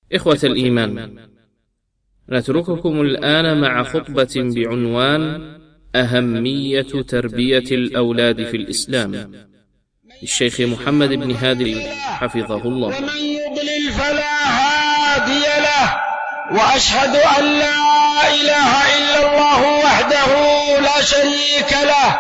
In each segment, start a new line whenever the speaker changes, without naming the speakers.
إخوة الإيمان، نترككم الآن مع خطبة بعنوان أهمية تربية الأولاد في الإسلام للشيخ محمد بن هادي حفظه الله.
ومن يضلل فلا هادي له، وأشهد أن لا إله إلا الله وحده لا شريك له،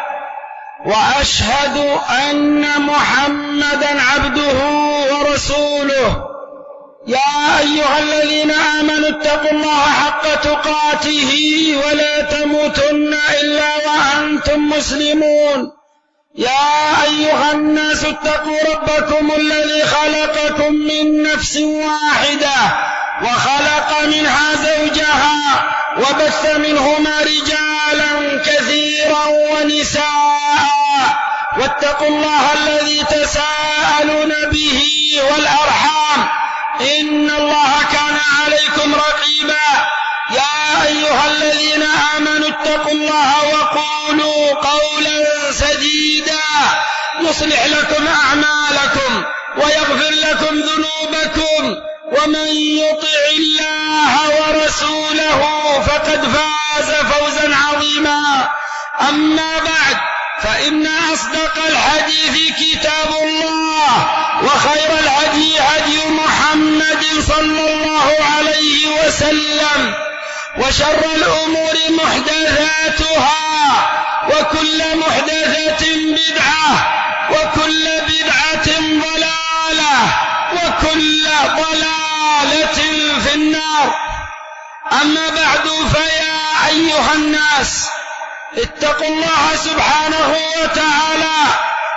وأشهد أن محمدا عبده ورسوله. يا أيها الذين آمنوا اتقوا الله حق تقاته ولا تموتن إلا وأنتم مسلمون. يا أيها الناس اتقوا ربكم الذي خلقكم من نفس واحدة وخلق منها زوجها وبث منهما رجالا كثيرا ونساء، واتقوا الله الذي تساءلون به والأرحام إن الله كان عليكم رقيبا. يا أيها الذين آمنوا اتقوا الله وقولوا قولا سديدا يصلح لكم أعمالكم ويغفر لكم ذنوبكم، ومن يطع الله ورسوله فقد فاز فوزا عظيما. أما بعد، فإن أصدق الحديث كتاب الله، وخير الهدي هدي محمد صلى الله عليه وسلم، وشر الأمور محدثاتها، وكل محدثة بدعة، وكل بدعة ضلالة، وكل ضلالة في النار. أما بعد، فيا أيها الناس، اتقوا الله سبحانه وتعالى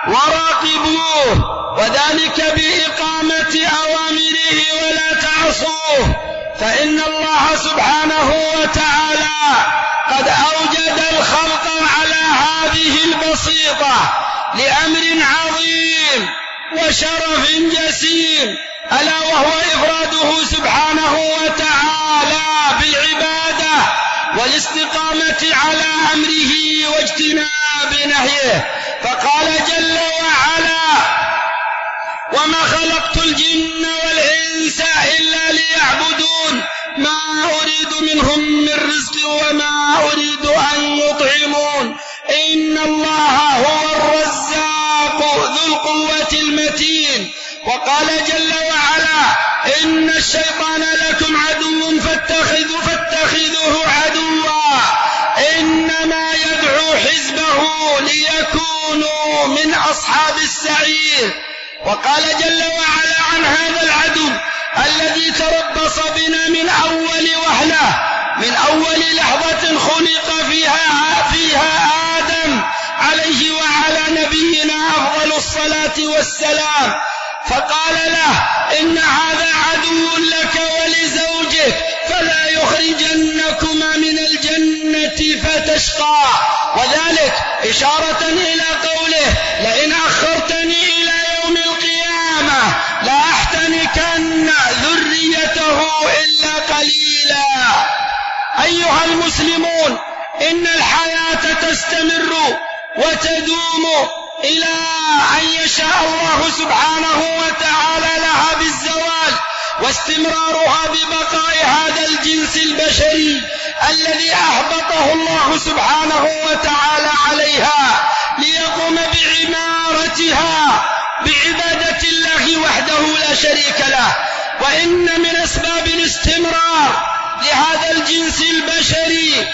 وراقبوه، وذلك بإقامة أوامره ولا تعصوه، فإن الله سبحانه وتعالى قد أوجد الخلق على هذه البسيطة لأمر عظيم وشرف جسيم، ألا وهو إفراده سبحانه وتعالى بالعبادة والاستقامة على أمره واجتناب نهيه. فقال جل وعلا: وما خلقت الجن والإنس إلا ليعبدون ما أريد منهم من رزق وما أريد أن يطعمون إن الله هو الرزاق ذو القوة المتين. وقال جل وعلا: إن الشيطان لكم عدو فاتخذوه عدوا إنما يدعو حزبه ليكونوا من أصحاب السعير. وقال جل وعلا عن هذا العدو الذي تربص بنا من أول وهلة، من أول لحظة خلق فيها آدم عليه وعلى نبينا أفضل الصلاة والسلام، فقال له: إن هذا عدو لك ولزوجك فلا يخرجنكما من الجنة فتشقى. وذلك إشارة إلى قوله: لئن أخرتني إلى يوم القيامة لأحتنكن ذريته إلا قليلا. أيها المسلمون، إن الحياة تستمر وتدوم إلى أن يشاء الله سبحانه وتعالى لها بالزوال، واستمرارها ببقاء هذا الجنس البشري الذي أحبطه الله سبحانه وتعالى عليها ليقوم بعمارتها بعبادة الله وحده لا شريك له. وإن من أسباب الاستمرار لهذا الجنس البشري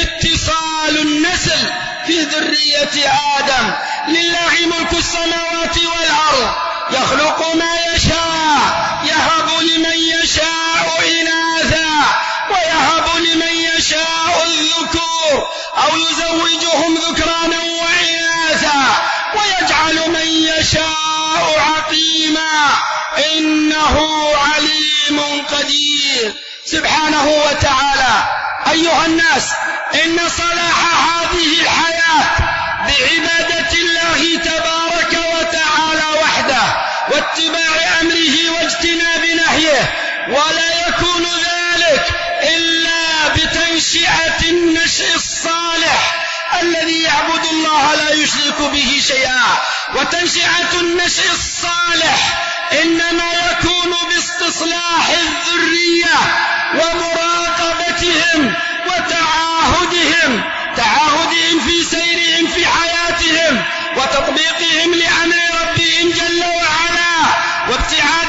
اتصال النسل في ذرية آدم. لله ملك السماوات والأرض، يخلق ما يشاء، يهب لمن يشاء إناثا ويهب لمن يشاء الذكور أو يزوجهم ذكرانا وإناثا ويجعل من يشاء عقيما إنه عليم قدير سبحانه وتعالى. أيها الناس، إن صلاح هذه الحياة بعبادة الله تبارك وتعالى وحده واتباع أمره واجتناب نهيه، ولا يكون ذلك إلا بتنشئة النشء الصالح الذي يعبد الله لا يشرك به شيئا. وتنشئة النشء الصالح إنما يكون باستصلاح الذرية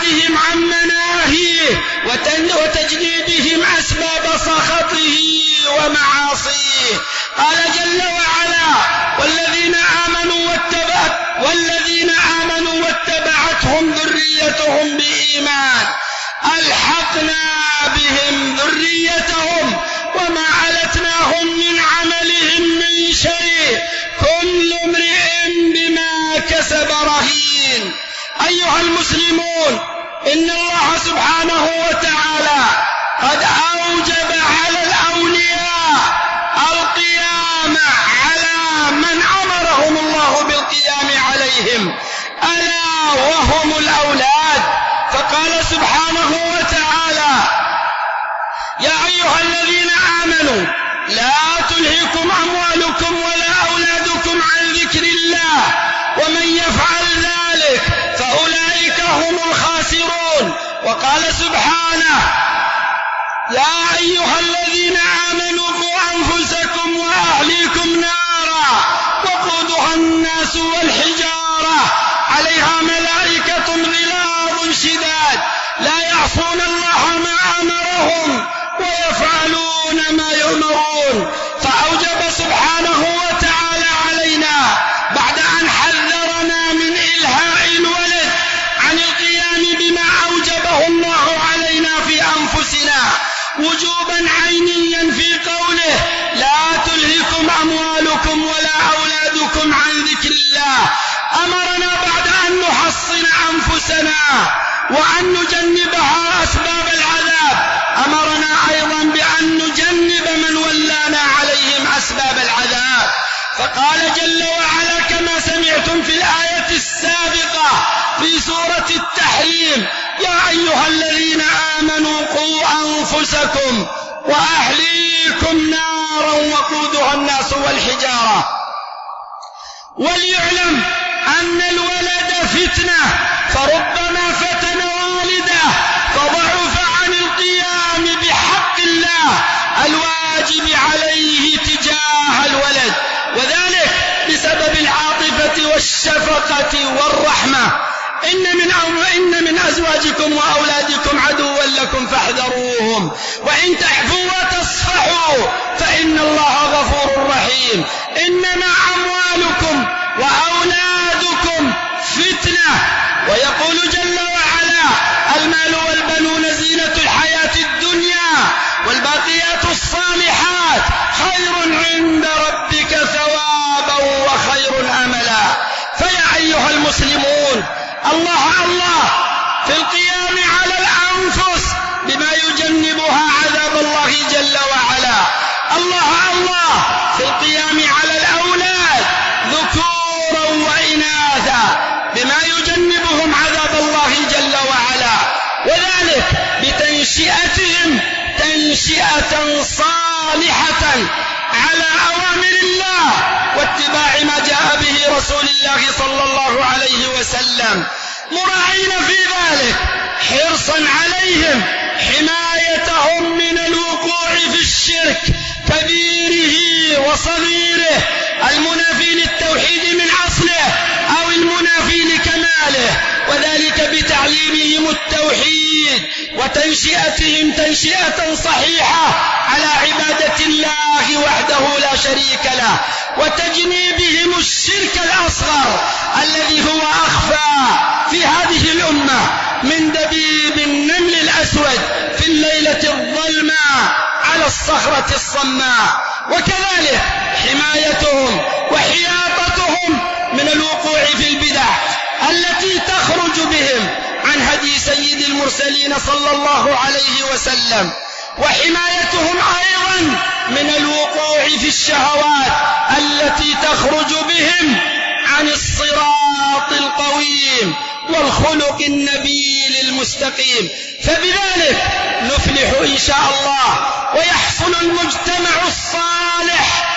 وابتعادهم عن مناهيه وتجنيبهم أسباب سخطه ومعاصيه. قال جل وعلا: والذين آمنوا واتبعتهم ذريتهم بإيمان ألحقنا بهم ذريتهم وما ألتناهم من عملهم من شيء كل امرئ بما كسب رهين. أيها المسلمون، إن الله سبحانه وتعالى قد أوجب على الأولياء القيام على من أمرهم الله بالقيام عليهم، ألا وهم الأولاد. فقال سبحانه وتعالى: يا أيها الذين آمنوا لا تلهكم أموالكم ولا أولادكم عن ذكر الله ومن يفعل ذلك فأولئك هم الخاسرون. وقال سبحانه: يا أيها الذين آمنوا قوا أنفسكم وأهليكم نارا وقودها الناس والحجارة عليها ملائكة غلاظ شداد لا يعصون الله ما أمرهم ويفعلون ما يؤمرون. فأوجب سبحانه وتعالى علينا بعد أن حذرنا من إلهاء الولد عن القيام بما أوجبه الله علينا في أنفسنا وجوبا عينيا في قوله: لا تلهكم أموالكم ولا أولادكم عن ذكر الله. أمرنا بعد أن نحصن أنفسنا وأن نجنبها أسباب العذاب، أمرنا أيضا بأن نجنب من ولانا عليهم أسباب العذاب. فقال جل وعلا كما سمعتم في الآية السابقة في سورة التحريم: يا أيها الذين آمنوا قوا أنفسكم وأهليكم نارا وقودها الناس والحجارة. وليعلم أن الولد فتنة، فربما فتن والده فضعف عن القيام بحق الله الواجب عليه تجاه الولد، وذلك بسبب العاطفة والشفقة والرحمة. إن من أزواجكم وأولادكم عدوا لكم فاحذروهم وإن تحفوا وتصفحوا فإن الله غفور رحيم. إنما أموالكم وأولادكم فتنة. ويقول جل وعلا: المال والبنون زينة الحياة الدنيا والباقيات الصالحات خير عند ربك ثوابا وخير أملا. فيا أيها المسلمون، الله في القيام على الأنفس بما يجنبها عذاب الله جل وعلا. الله في القيام على الأولاد ذكورا وإناثا بما يجنبهم عذاب الله جل وعلا، وذلك بتنشئتهم تنشئة صالحة على أوامر الله واتباع ما جاء به رسول الله صلى الله عليه وسلم، مراعين في ذلك حرصا عليهم حمايتهم من الوقوع في الشرك كبيره وصغيره، المنافي للتوحيد من أصله أو المنافي لكماله، وذلك بتعليمهم التوحيد وتنشئتهم تنشئة صحيحة على عبادة الله وحده لا شريك له، وتجنيبهم الشرك الأصغر الذي هو أخفى في هذه الأمة من دبيب النمل الأسود في الليلة الظلماء على الصخرة الصماء. وكذلك حمايتهم وحياطتهم من الوقوع في البدع التي تخرج بهم عن هدي سيد المرسلين صلى الله عليه وسلم، وحمايتهم أيضا من الوقوع في الشهوات التي تخرج بهم عن الصراط القويم والخلق النبيل المستقيم. فبذلك نفلح إن شاء الله ويحصل المجتمع الصالح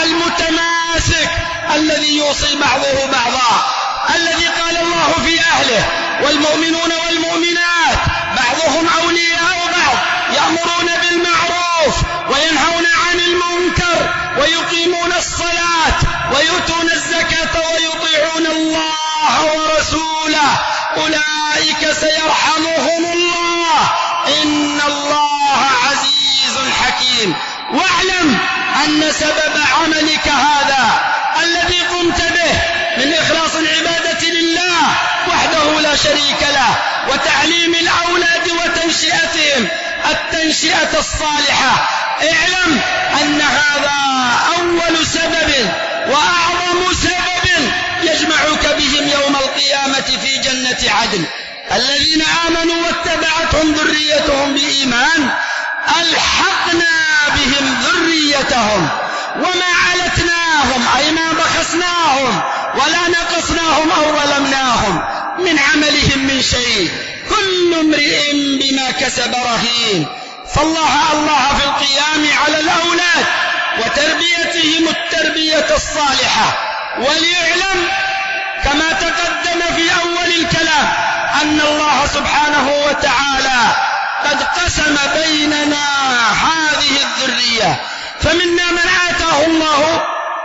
المتماسك الذي يوصي بعضه بعضا، الذي قال الله في أهله: والمؤمنون والمؤمنات بعضهم أولياء بعض يأمرون بالمعروف وينهون عن المنكر ويقيمون الصلاة ويؤتون الزكاة ويطيعون الله ورسوله أولئك الناس يرحمهم الله إن الله عزيز حكيم. واعلم أن سبب عملك هذا الذي قمت به من إخلاص العبادة لله وحده لا شريك له وتعليم الأولاد وتنشئتهم التنشئة الصالحة، اعلم أن هذا أول سبب وأعظم سبب يجمعك بهم يوم القيامة في جنة عدن. الذين آمنوا واتبعتهم ذريتهم بإيمان ألحقنا بهم ذريتهم وما علتناهم أي ما بخسناهم ولا نقصناهم أو ظلمناهم من عملهم من شيء، كل امرئ بما كسب رهين. فالله في القيام على الأولاد وتربيتهم التربية الصالحة. وليعلم كما تقدم في أول الكلام أن الله سبحانه وتعالى قد قسم بيننا هذه الذرية، فمنا من آتاه الله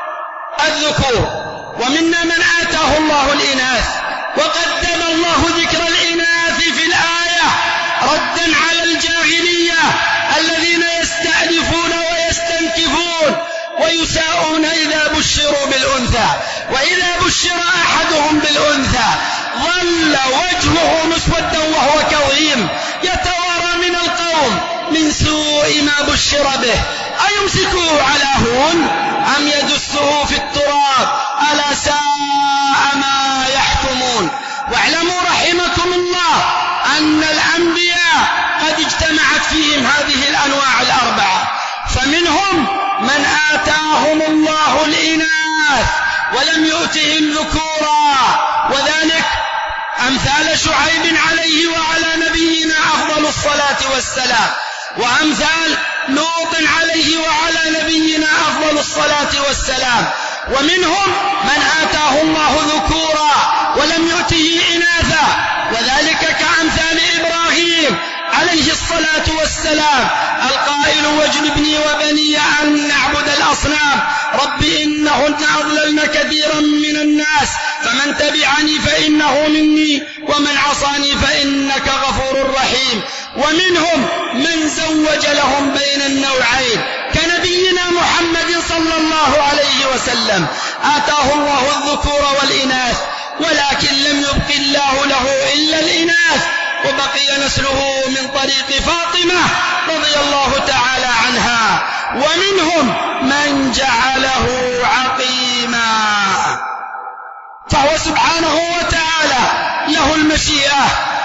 الذكور ومنا من آتاه الله الإناث، وقدم الله ذكر الإناث في الآية ردا على الجاهلية الذين يستأنفون ويستنكفون ويساءون إذا بشروا بالأنثى، وإذا بشر أحدهم بالأنثى ظل وجهه مسودا وهو كظيم يتوارى من القوم من سوء ما بشر به أيمسكه على هون أم يدسه في التراب ألا ساء ما يحكمون. واعلموا رحمكم الله أن الأنبياء قد اجتمعت فيهم هذه الأنواع الأربعة، فمنهم من آتاهم الله الإناث ولم يؤتهم ذكورا، وذلك أمثال شعيب عليه وعلى نبينا أفضل الصلاة والسلام، وأمثال لوط عليه وعلى نبينا أفضل الصلاة والسلام. ومنهم من آتاه الله ذكورا ولم يؤته إناثا، وذلك كأمثال إبراهيم عليه الصلاة والسلام القائل واجنبني وبني أن نعبد الأصنام رب إنهن أضللن كثيرا من الناس فمن تبعني فإنه مني ومن عصاني فإنك غفور رحيم. ومنهم من زوج لهم بين النوعين كنبينا محمد صلى الله عليه وسلم آتاه الله الذكور والإناث، ولكن لم يبق الله له إلا الإناث، وبقي نسله من طريق فاطمة رضي الله تعالى عنها. ومنهم من جعله عقيما، فهو سبحانه وتعالى له المشيئة،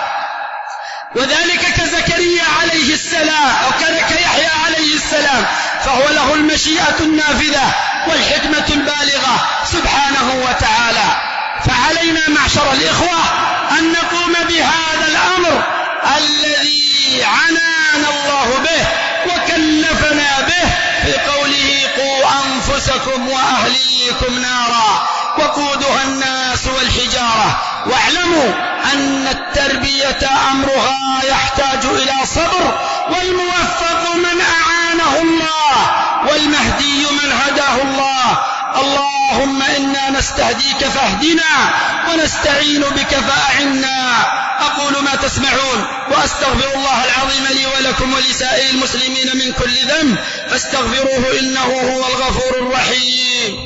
وذلك كزكريا عليه السلام أو كيحيى عليه السلام، فهو له المشيئة النافذة والحكمة البالغة سبحانه وتعالى. فعلينا معشر الإخوة أن نقوم بهذا الأمر الذي عنانا الله به وكلفنا به في قوله قوا أنفسكم وأهليكم نارا وقودها الناس والحجارة. واعلموا أن التربية أمرها يحتاج إلى صبر، والموفق من أعانه الله والمهدي من هداه الله. اللهم إنا نستهديك فاهدنا ونستعين بك فأعنا. أقول ما تسمعون وأستغفر الله العظيم لي ولكم ولسائر المسلمين من كل ذنب فاستغفروه إنه هو الغفور الرحيم.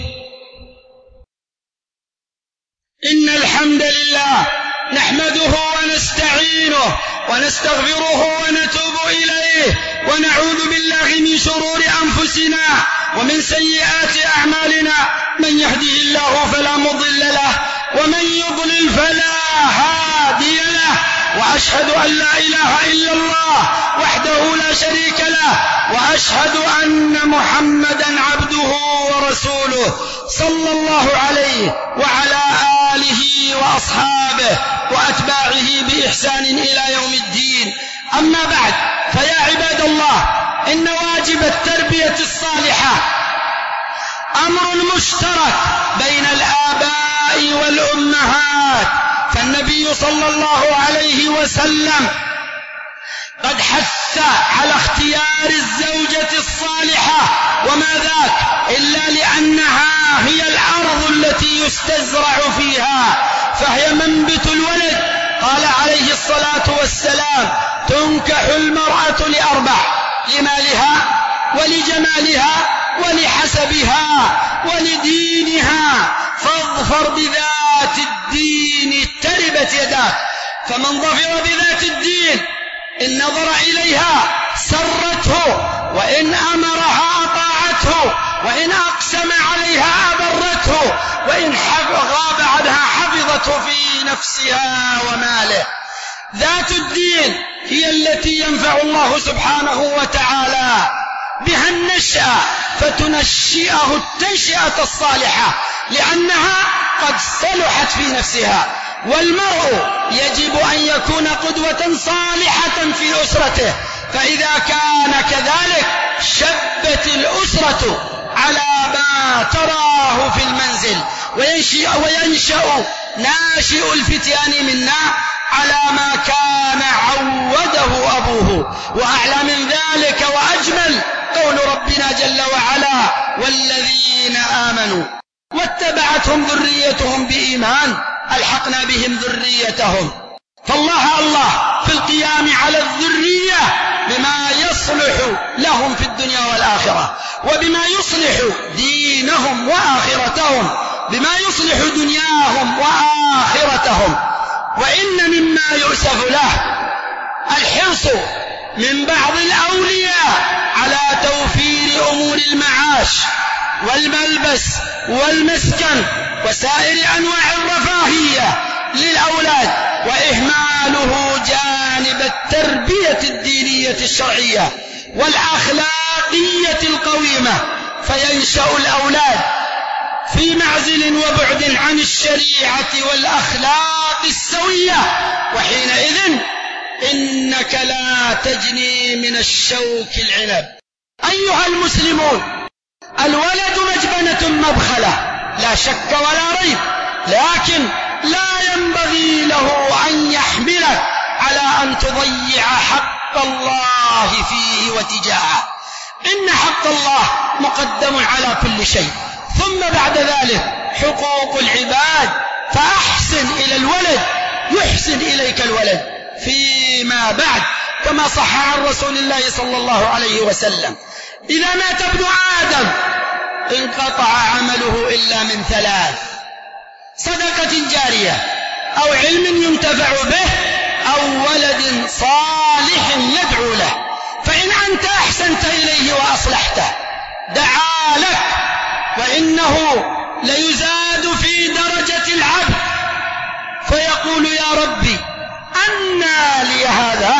إن الحمد لله نحمده ونستعينه ونستغفره ونتوب إليه ونعوذ بالله من شرور أنفسنا ومن سيئات أعمالنا، من يهده الله فلا مضل له ومن يضلل فلا هادي له، وأشهد أن لا إله إلا الله وحده لا شريك له، وأشهد أن محمدا عبده ورسوله صلى الله عليه وعلى آله وأصحابه وأتباعه بإحسان إلى يوم الدين. أما بعد، فيا عباد الله، إن واجب التربية الصالحة أمر مشترك بين الآباء والأمهات، فالنبي صلى الله عليه وسلم قد حث على اختيار الزوجة الصالحة، وما ذاك إلا لأنها هي الأرض التي يستزرع فيها، فهي منبت الولد قال عليه الصلاة والسلام: تنكح المرأة لأربع: لمالها ولجمالها ولحسبها ولدينها، فاظفر بذات الدين تربت يداك. فمن ظفر بذات الدين إن نظر إليها سرته، وإن أمرها أطاعته، وإن أقسم عليها أبرته، وإن غاب عنها حفظته في نفسها وماله. ذات الدين هي التي ينفع الله سبحانه وتعالى بها النشأة، فتنشئه التنشئة الصالحة لأنها قد صلحت في نفسها. والمرء يجب أن يكون قدوة صالحة في أسرته، فإذا كان كذلك شبت الأسرة على ما تراه في المنزل، وينشأ ناشئ الفتيان منا على ما كان عوده أبوه. وأعلى من ذلك وأجمل قول ربنا جل وعلا: والذين آمنوا واتبعتهم ذريتهم بإيمان ألحقنا بهم ذريتهم. فالله في القيام على الذرية بما يصلح لهم في الدنيا والآخرة، وبما يصلح دينهم وآخرتهم، بما يصلح دنياهم وآخرتهم. وإن مما يؤسف له الحرص من بعض الأولياء على توفير أمور المعاش والملبس والمسكن وسائر أنواع الرفاهية للأولاد، وإهماله جانب التربية الدينية الشرعية والأخلاقية القويمة، فينشأ الأولاد في معزل وبعد عن الشريعة والأخلاق السوية، وحينئذ إنك لا تجني من الشوك العنب. أيها المسلمون، الولد مجبنة مبخلة لا شك ولا ريب، لكن لا ينبغي له أن يحملك على أن تضيع حق الله فيه وتجاهه. إن حق الله مقدم على كل شيء، ثم بعد ذلك حقوق العباد، فأحسن إلى الولد يحسن إليك الولد فيما بعد، كما صح عن رسول الله صلى الله عليه وسلم: إذا مات ابن آدم انقطع عمله إلا من ثلاث: صدقة جارية، أو علم ينتفع به، أو ولد صالح يدعو له. فإن أنت أحسنت إليه وأصلحته دعا لك، وإنه ليزاد في درجة العبد فيقول: يا ربي أنى لي هذا؟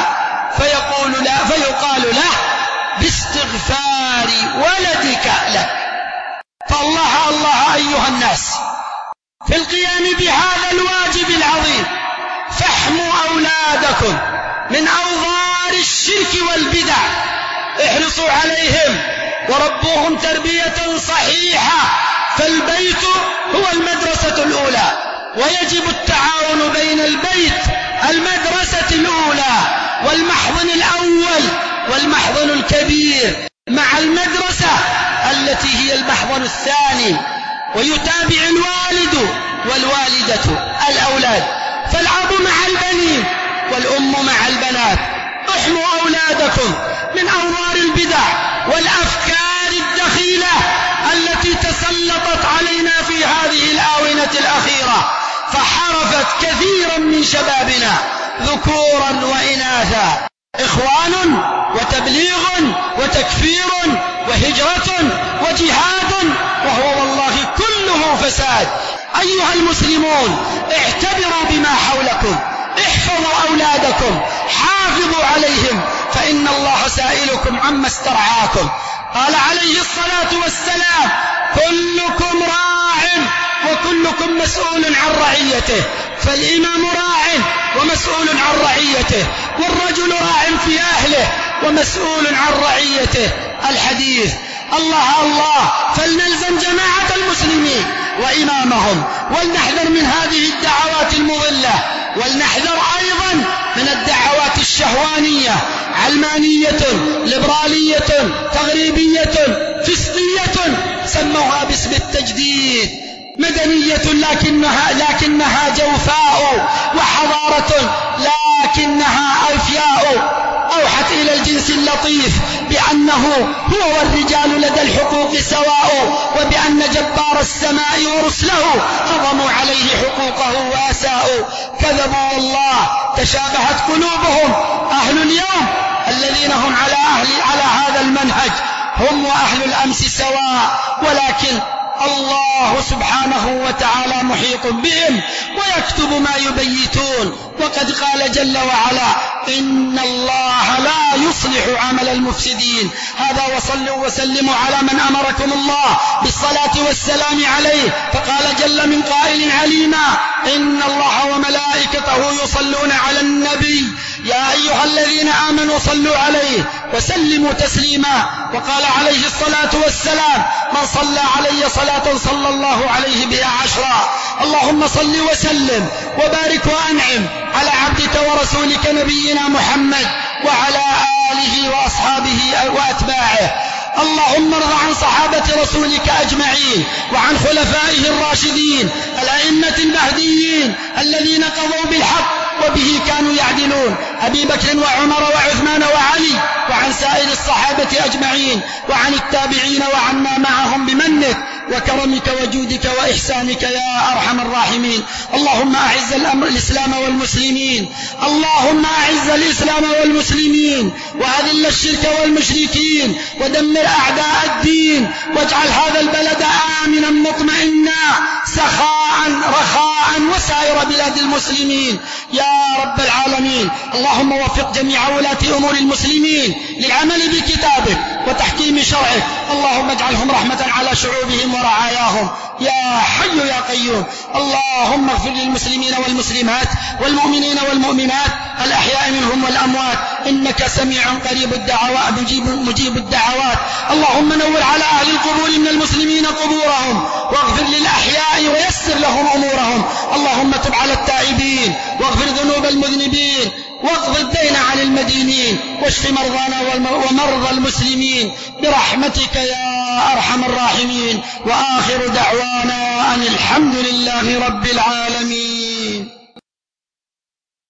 فيقال له: باستغفار ولدك لك. فالله أيها الناس في القيام بهذا الواجب العظيم، فاحموا أولادكم من أوضار الشرك والبدع، احرصوا عليهم وربوهم تربية صحيحة، فالبيت هو المدرسة الأولى، ويجب التعاون بين البيت المدرسة الأولى والمحضن الأول والمحضن الكبير مع المدرسة التي هي المحضن الثاني، ويتابع الوالد والوالدة الأولاد، فالأب مع البنين والأم مع البنات. احموا أولادكم من أوضار البدع والأفكار الدخيلة التي تسلطت علينا في هذه الآونة الأخيرة، فحرفت كثيرا من شبابنا ذكورا وإناثا، إخوان وتبليغ وتكفير وهجرة وجهاد، وهو والله كله فساد. أيها المسلمون، اعتبروا بما حولكم، احفظوا أولادكم، حافظوا عليهم، فإن الله سائلكم عما استرعاكم. قال عليه الصلاة والسلام: كلكم راع وكلكم مسؤول عن رعيته. فالإمام راع ومسؤول عن رعيته، والرجل راع في أهله ومسؤول عن رعيته. الحديث. الله فلنلزم جماعة المسلمين وإمامهم، ولنحذر من هذه الدعوات المضلة، ولنحذر أيضا من الدعوات الشهوانية، علمانية، ليبرالية، تغريبية، فسطية، سموها باسم التجديد مدنية لكنها جوفاء، وحضارة لكنها أوفياء. أوحت إلى الجنس اللطيف بأنه هو والرجال لدى الحقوق سواء، وبأن جبار السماء ورسله هضموا عليه حقوقه وأساءوا. كذبوا والله، تشابهت قلوبهم. أهل اليوم الذين هم على هذا المنهج هم وأهل الأمس سواء، ولكن الله سبحانه وتعالى محيط بهم ويكتب ما يبيتون. وقد قال جل وعلا: إن الله لا يصلح عمل المفسدين. هذا وصلوا وسلموا على من أمركم الله بالصلاة والسلام عليه، فقال جل من قائل عليما: إن الله وملائكته يصلون على النبي يا أيها الذين آمنوا صلوا عليه وسلموا تسليما. وقال عليه الصلاة والسلام: من صلى علي صلاة صلى الله عليه بها 10. اللهم صل وسلم وبارك وأنعم على عبدك ورسولك نبينا محمد وعلى آله وأصحابه وأتباعه. اللهم ارض عن صحابة رسولك أجمعين وعن خلفائه الراشدين الأئمة المهديين الذين قضوا بالحق وبه كانوا يعدلون، أبي بكر وعمر وعثمان وعلي، وعن سائر الصحابة أجمعين، وعن التابعين وعنا معهم بمنك وكرمك وجودك وإحسانك يا أرحم الراحمين. اللهم أعز الإسلام والمسلمين، اللهم أعز الإسلام والمسلمين، وأذل الشرك والمشركين، ودمر أعداء الدين، واجعل هذا البلد آمنا مطمئنا سخاء رخاء وسائر بلاد المسلمين يا رب العالمين. اللهم وفق جميع ولاة أمور المسلمين للعمل بكتابك وتحكيم شرعك. اللهم اجعلهم رحمة على شعوبهم ورعاياهم يا حي يا قيوم. اللهم اغفر للمسلمين والمسلمات والمؤمنين والمؤمنات الأحياء منهم والأموات، إنك سميع قريب الدعوات مجيب الدعوات. اللهم نور على أهل القبور من المسلمين قبورهم، واغفر للأحياء ويسر لهم أمورهم. اللهم تب على التائبين، واغفر ذنوب المذنبين، واقض الدين عن المدينين، واشف مرضانا ومرضى المسلمين برحمتك يا أرحم الراحمين. وآخر دعوانا أن الحمد لله رب العالمين.